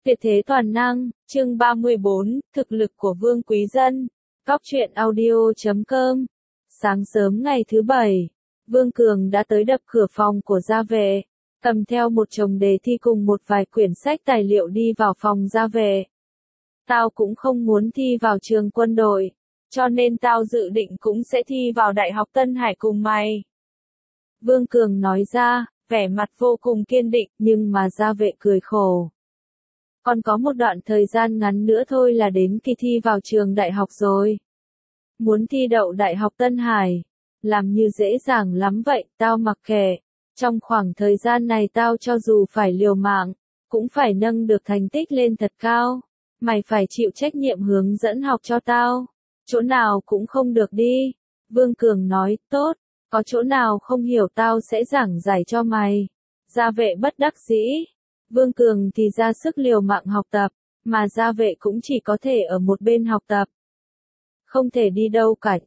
Tuyệt thế toàn năng, chương 34, thực lực của Vương Quý Dân. Góc truyện audio.com. Sáng sớm ngày thứ Bảy, Vương Cường đã tới đập cửa phòng của gia vệ, cầm theo một chồng đề thi cùng một vài quyển sách tài liệu đi vào phòng gia vệ. Tao cũng không muốn thi vào trường quân đội, cho nên tao dự định cũng sẽ thi vào Đại học Tân Hải cùng mày. Vương Cường nói ra, vẻ mặt vô cùng kiên định, nhưng mà gia vệ cười khổ. Còn có một đoạn thời gian ngắn nữa thôi là đến kỳ thi vào trường đại học rồi. Muốn thi đậu Đại học Tân Hải, làm như dễ dàng lắm vậy, tao mặc kệ. Trong khoảng thời gian này tao cho dù phải liều mạng, cũng phải nâng được thành tích lên thật cao. Mày phải chịu trách nhiệm hướng dẫn học cho tao. Chỗ nào cũng không được đi. Vương Cường nói, tốt, có chỗ nào không hiểu tao sẽ giảng giải cho mày. Gia vệ bất đắc dĩ. Vương Cường thì ra sức liều mạng học tập, mà gia vệ cũng chỉ có thể ở một bên học tập. Không thể đi đâu cả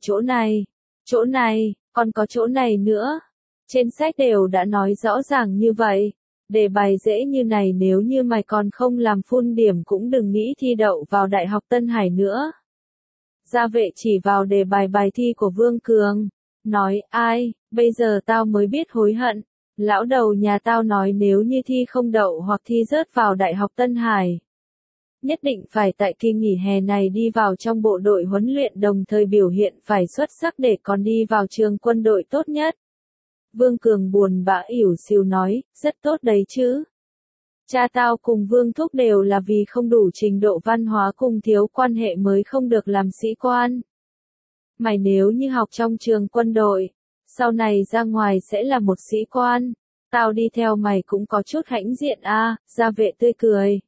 chỗ này, còn có chỗ này nữa. Trên sách đều đã nói rõ ràng như vậy. Đề bài dễ như này nếu như mày còn không làm phun điểm cũng đừng nghĩ thi đậu vào Đại học Tân Hải nữa. Gia vệ chỉ vào đề bài thi của Vương Cường, nói, ai, bây giờ tao mới biết hối hận. Lão đầu nhà tao nói nếu như thi không đậu hoặc thi rớt vào Đại học Tân Hải, nhất định phải tại kỳ nghỉ hè này đi vào trong bộ đội huấn luyện đồng thời biểu hiện phải xuất sắc để còn đi vào trường quân đội tốt nhất. Vương Cường buồn bã ỉu xìu nói, rất tốt đấy chứ. Cha tao cùng Vương Thúc đều là vì không đủ trình độ văn hóa cùng thiếu quan hệ mới không được làm sĩ quan. Mày nếu như học trong trường quân đội, sau này ra ngoài sẽ là một sĩ quan, tao đi theo mày cũng có chút hãnh diện a. Gia vệ tươi cười.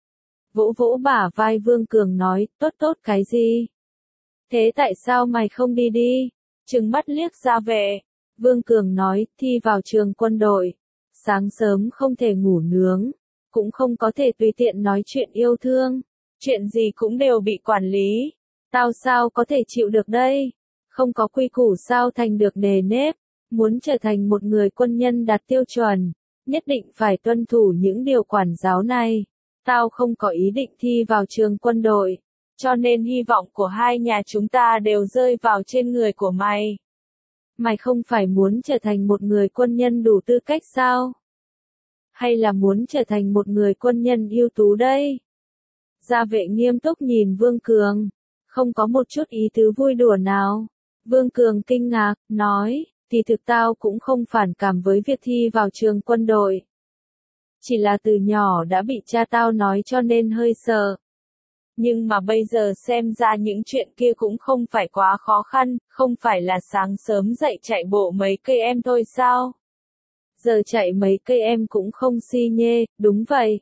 Vỗ vỗ bả vai Vương Cường nói, tốt cái gì? Thế tại sao mày không đi? Trừng mắt liếc gia vệ. Vương Cường nói, thi vào trường quân đội. Sáng sớm không thể ngủ nướng, cũng không có thể tùy tiện nói chuyện yêu thương. Chuyện gì cũng đều bị quản lý. Tao sao có thể chịu được đây? Không có quy củ sao thành được nề nếp. Muốn trở thành một người quân nhân đạt tiêu chuẩn, nhất định phải tuân thủ những điều quản giáo này. Tao không có ý định thi vào trường quân đội, cho nên hy vọng của hai nhà chúng ta đều rơi vào trên người của mày. Mày không phải muốn trở thành một người quân nhân đủ tư cách sao? Hay là muốn trở thành một người quân nhân ưu tú đây? Gia vệ nghiêm túc nhìn Vương Cường, không có một chút ý tứ vui đùa nào. Vương Cường kinh ngạc, nói, thì thực tao cũng không phản cảm với việc thi vào trường quân đội. Chỉ là từ nhỏ đã bị cha tao nói cho nên hơi sợ. Nhưng mà bây giờ xem ra những chuyện kia cũng không phải quá khó khăn, không phải là sáng sớm dậy chạy bộ mấy cây em thôi sao? Giờ chạy mấy cây em cũng không si nhê, đúng vậy.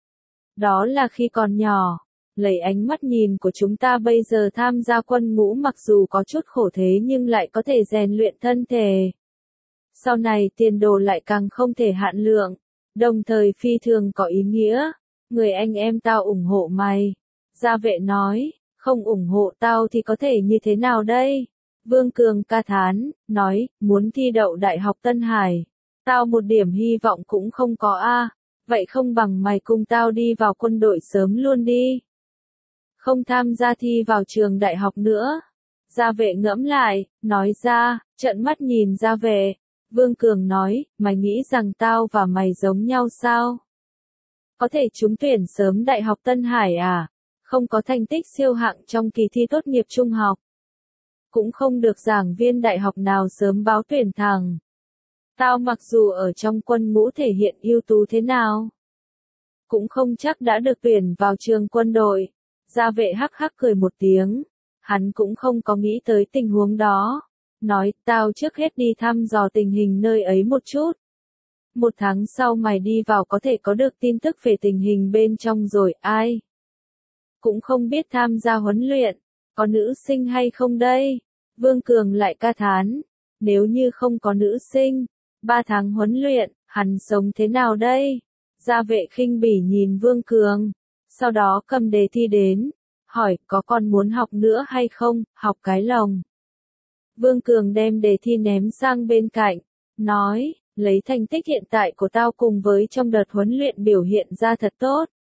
Đó là khi còn nhỏ. Lấy ánh mắt nhìn của chúng ta bây giờ tham gia quân ngũ mặc dù có chút khổ thế nhưng lại có thể rèn luyện thân thể. Sau này tiền đồ lại càng không thể hạn lượng, đồng thời phi thường có ý nghĩa. Người anh em tao ủng hộ mày. Gia vệ nói, không ủng hộ tao thì có thể như thế nào đây? Vương Cường ca thán, nói, muốn thi đậu Đại học Tân Hải. Tao một điểm hy vọng cũng không có a. Vậy không bằng mày cùng tao đi vào quân đội sớm luôn đi. Không tham gia thi vào trường đại học nữa. Gia vệ ngẫm lại, nói ra, trợn mắt nhìn gia vệ. Vương Cường nói, mày nghĩ rằng tao và mày giống nhau sao? Có thể trúng tuyển sớm Đại học Tân Hải à? Không có thành tích siêu hạng trong kỳ thi tốt nghiệp trung học. Cũng không được giảng viên đại học nào sớm báo tuyển thẳng. Tao mặc dù ở trong quân ngũ thể hiện ưu tú thế nào, cũng không chắc đã được tuyển vào trường quân đội. Gia vệ hắc hắc cười một tiếng. Hắn cũng không có nghĩ tới tình huống đó. Nói, tao trước hết đi thăm dò tình hình nơi ấy một chút. 1 tháng sau mày đi vào có thể có được tin tức về tình hình bên trong rồi, ai? Cũng không biết tham gia huấn luyện, có nữ sinh hay không đây? Vương Cường lại ca thán. Nếu như không có nữ sinh, 3 tháng huấn luyện, hắn sống thế nào đây? Gia vệ khinh bỉ nhìn Vương Cường. Sau đó cầm đề thi đến, hỏi có còn muốn học nữa hay không, học cái lồng. Vương Cường đem đề thi ném sang bên cạnh, nói, lấy thành tích hiện tại của tao cùng với trong đợt huấn luyện biểu hiện ra thật tốt.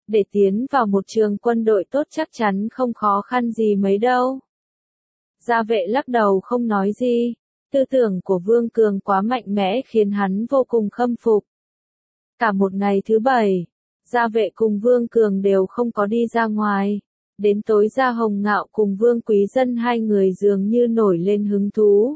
để tiến vào một trường quân đội tốt chắc chắn không khó khăn gì mấy đâu. Gia Vệ lắc đầu không nói gì, tư tưởng của Vương Cường quá mạnh mẽ khiến hắn vô cùng khâm phục. Cả một ngày thứ bảy, Gia Vệ cùng Vương Cường đều không có đi ra ngoài. Đến tối Gia Hồng Ngạo cùng Vương Quý Dân hai người dường như nổi lên hứng thú.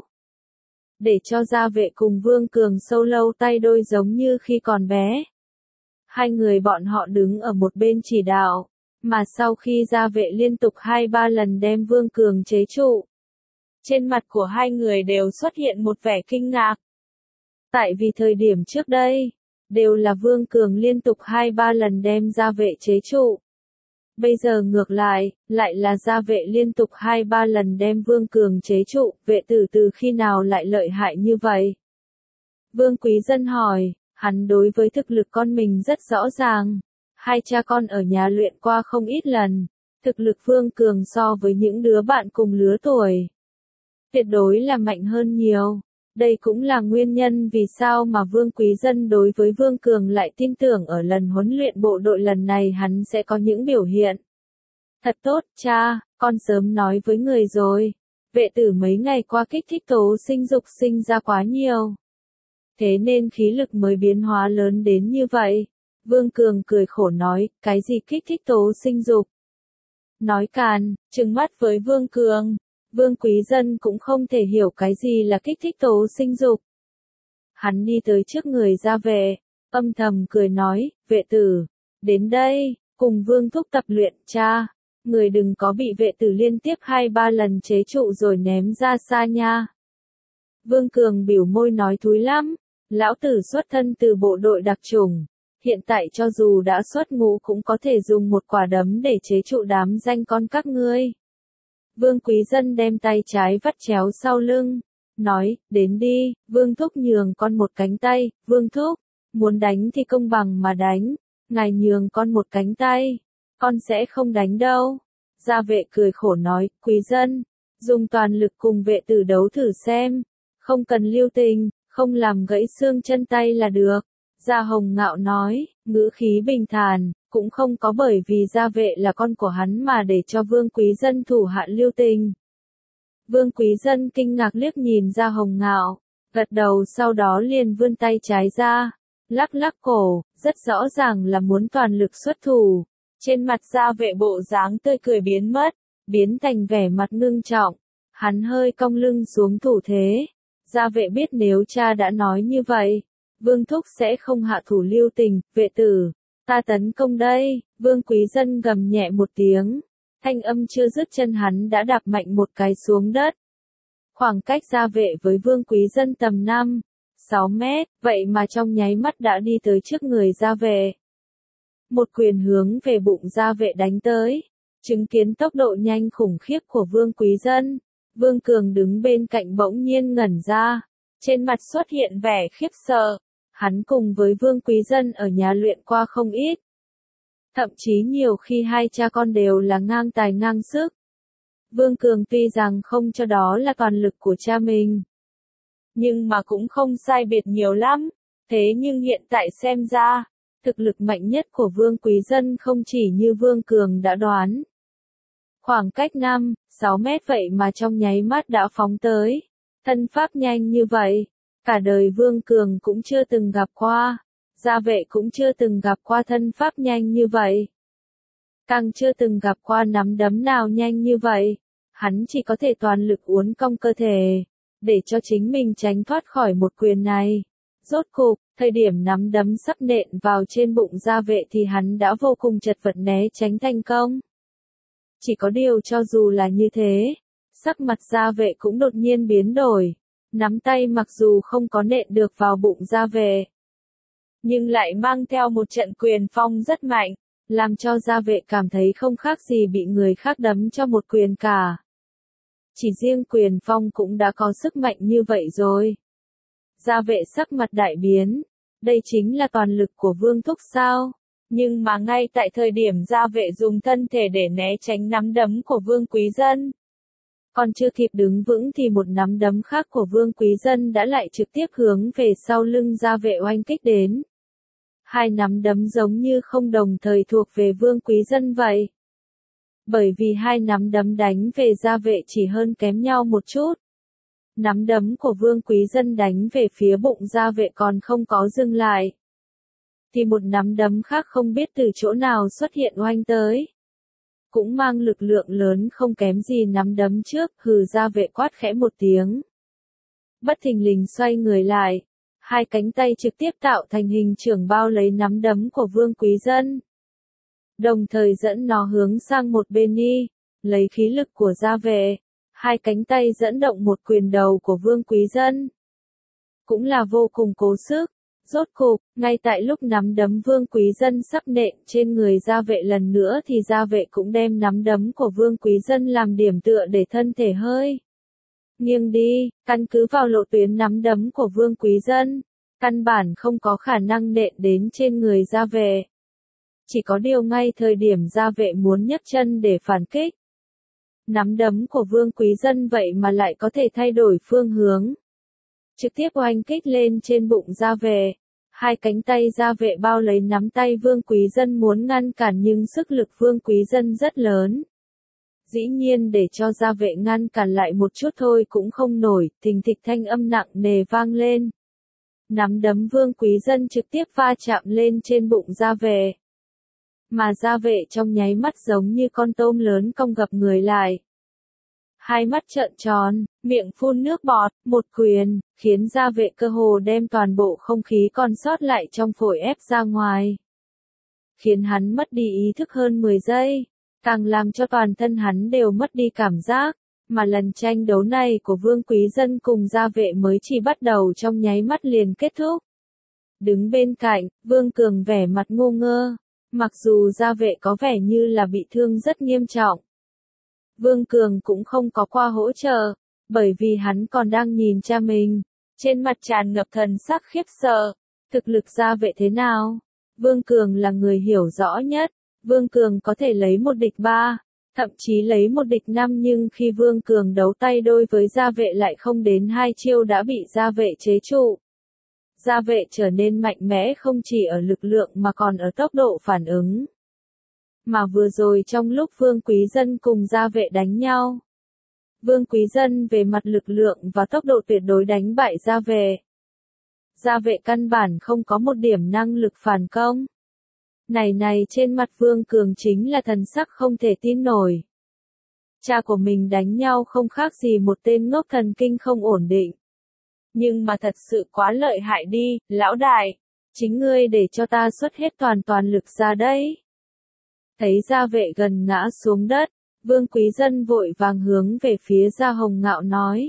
Để cho Gia Vệ cùng Vương Cường sâu lâu tay đôi giống như khi còn bé. Hai người bọn họ đứng ở một bên chỉ đạo, mà sau khi Gia Vệ liên tục 2-3 lần đem Vương Cường chế trụ. Trên mặt của hai người đều xuất hiện một vẻ kinh ngạc. Tại vì thời điểm trước đây, đều là Vương Cường liên tục 2-3 lần đem Gia Vệ chế trụ. Bây giờ ngược lại là Gia Vệ liên tục 2-3 lần đem Vương Cường chế trụ, Vệ tử từ khi nào lại lợi hại như vậy? Vương Quý Dân hỏi, hắn đối với thực lực con mình rất rõ ràng. Hai cha con ở nhà luyện qua không ít lần, thực lực Vương Cường so với những đứa bạn cùng lứa tuổi. Tuyệt đối là mạnh hơn nhiều. Đây cũng là nguyên nhân vì sao mà Vương Quý Dân đối với Vương Cường lại tin tưởng ở lần huấn luyện bộ đội lần này hắn sẽ có những biểu hiện. Thật tốt, cha, con sớm nói với người rồi. Vệ tử mấy ngày qua kích thích tố sinh dục sinh ra quá nhiều. Thế nên khí lực mới biến hóa lớn đến như vậy. Vương Cường cười khổ nói, cái gì kích thích tố sinh dục? Nói càn, trừng mắt với Vương Cường. Vương Quý Dân cũng không thể hiểu cái gì là kích thích tố sinh dục. Hắn đi tới trước người Gia Vệ, âm thầm cười nói, vệ tử, đến đây, cùng Vương thúc tập luyện, cha. Người đừng có bị vệ tử liên tiếp 2-3 lần chế trụ rồi ném ra xa nha. Vương Cường biểu môi nói thúi lắm, lão tử xuất thân từ bộ đội đặc chủng. Hiện tại cho dù đã xuất ngũ cũng có thể dùng một quả đấm để chế trụ đám danh con các ngươi. Vương Quý Dân đem tay trái vắt chéo sau lưng, nói, đến đi, Vương thúc nhường con một cánh tay, Vương thúc, muốn đánh thì công bằng mà đánh, ngài nhường con một cánh tay, con sẽ không đánh đâu. Gia Vệ cười khổ nói, Quý Dân, dùng toàn lực cùng vệ tử đấu thử xem, không cần lưu tình, không làm gãy xương chân tay là được. Gia Hồng Ngạo nói, ngữ khí bình thản, cũng không có bởi vì Gia Vệ là con của hắn mà để cho Vương Quý Dân thủ hạ lưu tình. Vương Quý Dân kinh ngạc liếc nhìn Gia Hồng Ngạo, gật đầu sau đó liền vươn tay trái ra, lắc lắc cổ, rất rõ ràng là muốn toàn lực xuất thủ. Trên mặt Gia Vệ bộ dáng tươi cười biến mất, biến thành vẻ mặt ngưng trọng, hắn hơi cong lưng xuống thủ thế. Gia Vệ biết nếu cha đã nói như vậy, Vương thúc sẽ không hạ thủ lưu tình, vệ tử, ta tấn công đây. Vương Quý Dân gầm nhẹ một tiếng, thanh âm chưa dứt chân hắn đã đạp mạnh một cái xuống đất. Khoảng cách Gia Vệ với Vương Quý Dân tầm 5-6 mét, vậy mà trong nháy mắt đã đi tới trước người Gia Vệ. Một quyền hướng về bụng Gia Vệ đánh tới, chứng kiến tốc độ nhanh khủng khiếp của Vương Quý Dân. Vương Cường đứng bên cạnh bỗng nhiên ngẩn ra, trên mặt xuất hiện vẻ khiếp sợ. Hắn cùng với Vương Quý Dân ở nhà luyện qua không ít. Thậm chí nhiều khi hai cha con đều là ngang tài ngang sức. Vương Cường tuy rằng không cho đó là toàn lực của cha mình, nhưng mà cũng không sai biệt nhiều lắm. Thế nhưng hiện tại xem ra, thực lực mạnh nhất của Vương Quý Dân không chỉ như Vương Cường đã đoán. Khoảng cách 5-6 mét vậy mà trong nháy mắt đã phóng tới. Thân pháp nhanh như vậy, cả đời Vương Cường cũng chưa từng gặp qua. Gia Vệ cũng chưa từng gặp qua thân pháp nhanh như vậy. Càng chưa từng gặp qua nắm đấm nào nhanh như vậy. Hắn chỉ có thể toàn lực uốn cong cơ thể, để cho chính mình tránh thoát khỏi một quyền này. Rốt cục, thời điểm nắm đấm sắp nện vào trên bụng Gia Vệ thì hắn đã vô cùng chật vật né tránh thành công. Chỉ có điều cho dù là như thế, sắc mặt Gia Vệ cũng đột nhiên biến đổi. Nắm tay mặc dù không có nện được vào bụng Gia Vệ, nhưng lại mang theo một trận quyền phong rất mạnh, làm cho Gia Vệ cảm thấy không khác gì bị người khác đấm cho một quyền cả. Chỉ riêng quyền phong cũng đã có sức mạnh như vậy rồi. Gia Vệ sắc mặt đại biến, đây chính là toàn lực của Vương thúc sao? Nhưng mà ngay tại thời điểm Gia Vệ dùng thân thể để né tránh nắm đấm của Vương Quý Dân, còn chưa kịp đứng vững thì một nắm đấm khác của Vương Quý Dân đã lại trực tiếp hướng về sau lưng Gia Vệ oanh kích đến. Hai nắm đấm giống như không đồng thời thuộc về Vương Quý Dân vậy. Bởi vì hai nắm đấm đánh về Gia Vệ chỉ hơn kém nhau một chút. Nắm đấm của Vương Quý Dân đánh về phía bụng Gia Vệ còn không có dừng lại. Thì một nắm đấm khác không biết từ chỗ nào xuất hiện oanh tới. Cũng mang lực lượng lớn không kém gì nắm đấm trước, hừ. Gia Vệ quát khẽ một tiếng. Bất thình lình xoay người lại. Hai cánh tay trực tiếp tạo thành hình chưởng bao lấy nắm đấm của Vương Quý Dân. Đồng thời dẫn nó hướng sang một bên đi, lấy khí lực của Gia Vệ. Hai cánh tay dẫn động một quyền đầu của Vương Quý Dân. Cũng là vô cùng cố sức. Rốt cục, ngay tại lúc nắm đấm Vương Quý Dân sắp nện trên người Gia Vệ lần nữa thì Gia Vệ cũng đem nắm đấm của Vương Quý Dân làm điểm tựa để thân thể hơi nghiêng đi, căn cứ vào lộ tuyến nắm đấm của Vương Quý Dân, căn bản không có khả năng nện đến trên người Gia Vệ. Chỉ có điều ngay thời điểm Gia Vệ muốn nhấc chân để phản kích, nắm đấm của Vương Quý Dân vậy mà lại có thể thay đổi phương hướng, trực tiếp oanh kích lên trên bụng Gia Vệ. Hai cánh tay Gia Vệ bao lấy nắm tay Vương Quý Dân muốn ngăn cản nhưng sức lực Vương Quý Dân rất lớn. Dĩ nhiên để cho Gia Vệ ngăn cản lại một chút thôi cũng không nổi, thình thịch thanh âm nặng nề vang lên. Nắm đấm Vương Quý Dân trực tiếp va chạm lên trên bụng Gia Vệ. Mà Gia Vệ trong nháy mắt giống như con tôm lớn cong gập người lại. Hai mắt trợn tròn, miệng phun nước bọt, một quyền, khiến Gia Vệ cơ hồ đem toàn bộ không khí còn sót lại trong phổi ép ra ngoài. Khiến hắn mất đi ý thức hơn 10 giây, càng làm cho toàn thân hắn đều mất đi cảm giác, mà lần tranh đấu này của Vương Quý Dân cùng Gia Vệ mới chỉ bắt đầu trong nháy mắt liền kết thúc. Đứng bên cạnh, Vương Cường vẻ mặt ngu ngơ, mặc dù Gia Vệ có vẻ như là bị thương rất nghiêm trọng. Vương Cường cũng không có qua hỗ trợ, bởi vì hắn còn đang nhìn cha mình, trên mặt tràn ngập thần sắc khiếp sợ. Thực lực Gia Vệ thế nào? Vương Cường là người hiểu rõ nhất, Vương Cường có thể lấy một địch 3, thậm chí lấy một địch 5 nhưng khi Vương Cường đấu tay đôi với Gia Vệ lại không đến 2 chiêu đã bị Gia Vệ chế trụ. Gia Vệ trở nên mạnh mẽ không chỉ ở lực lượng mà còn ở tốc độ phản ứng. Mà vừa rồi trong lúc Vương Quý Dân cùng Gia Vệ đánh nhau, Vương Quý Dân về mặt lực lượng và tốc độ tuyệt đối đánh bại Gia Vệ. Gia Vệ căn bản không có một điểm năng lực phản công. Này trên mặt Vương Cường chính là thần sắc không thể tin nổi. Cha của mình đánh nhau không khác gì một tên ngốc thần kinh không ổn định. Nhưng mà thật sự quá lợi hại đi, lão đại. Chính ngươi để cho ta xuất hết toàn lực ra đấy. Thấy Gia Vệ gần ngã xuống đất, Vương Quý Dân vội vàng hướng về phía Gia Hồng Ngạo nói.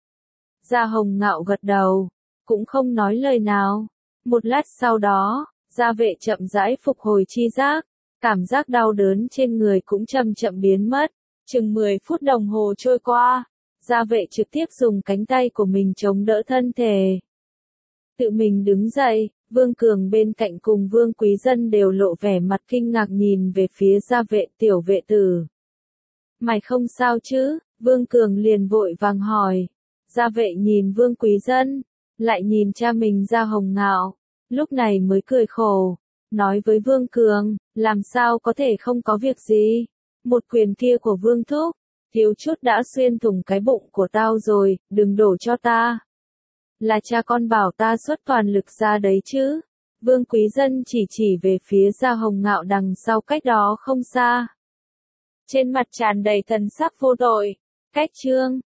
Gia Hồng Ngạo gật đầu, cũng không nói lời nào. Một lát sau đó, Gia Vệ chậm rãi phục hồi chi giác, cảm giác đau đớn trên người cũng chậm chậm biến mất. Chừng 10 phút đồng hồ trôi qua, Gia Vệ trực tiếp dùng cánh tay của mình chống đỡ thân thể. Tự mình đứng dậy, Vương Cường bên cạnh cùng Vương Quý Dân đều lộ vẻ mặt kinh ngạc nhìn về phía Gia Vệ. Tiểu vệ tử. Mày không sao chứ? Vương Cường liền vội vàng hỏi. Gia Vệ nhìn Vương Quý Dân, lại nhìn cha mình Gia Hồng Ngạo, lúc này mới cười khổ, nói với Vương Cường, làm sao có thể không có việc gì? Một quyền kia của Vương Thúc, thiếu chút đã xuyên thủng cái bụng của tao rồi, đừng đổ cho ta. Là cha con bảo ta xuất toàn lực ra đấy chứ. Vương Quý Dân chỉ về phía Gia Hồng Ngạo đằng sau cách đó không xa. Trên mặt tràn đầy thần sắc vô tội. Cách chương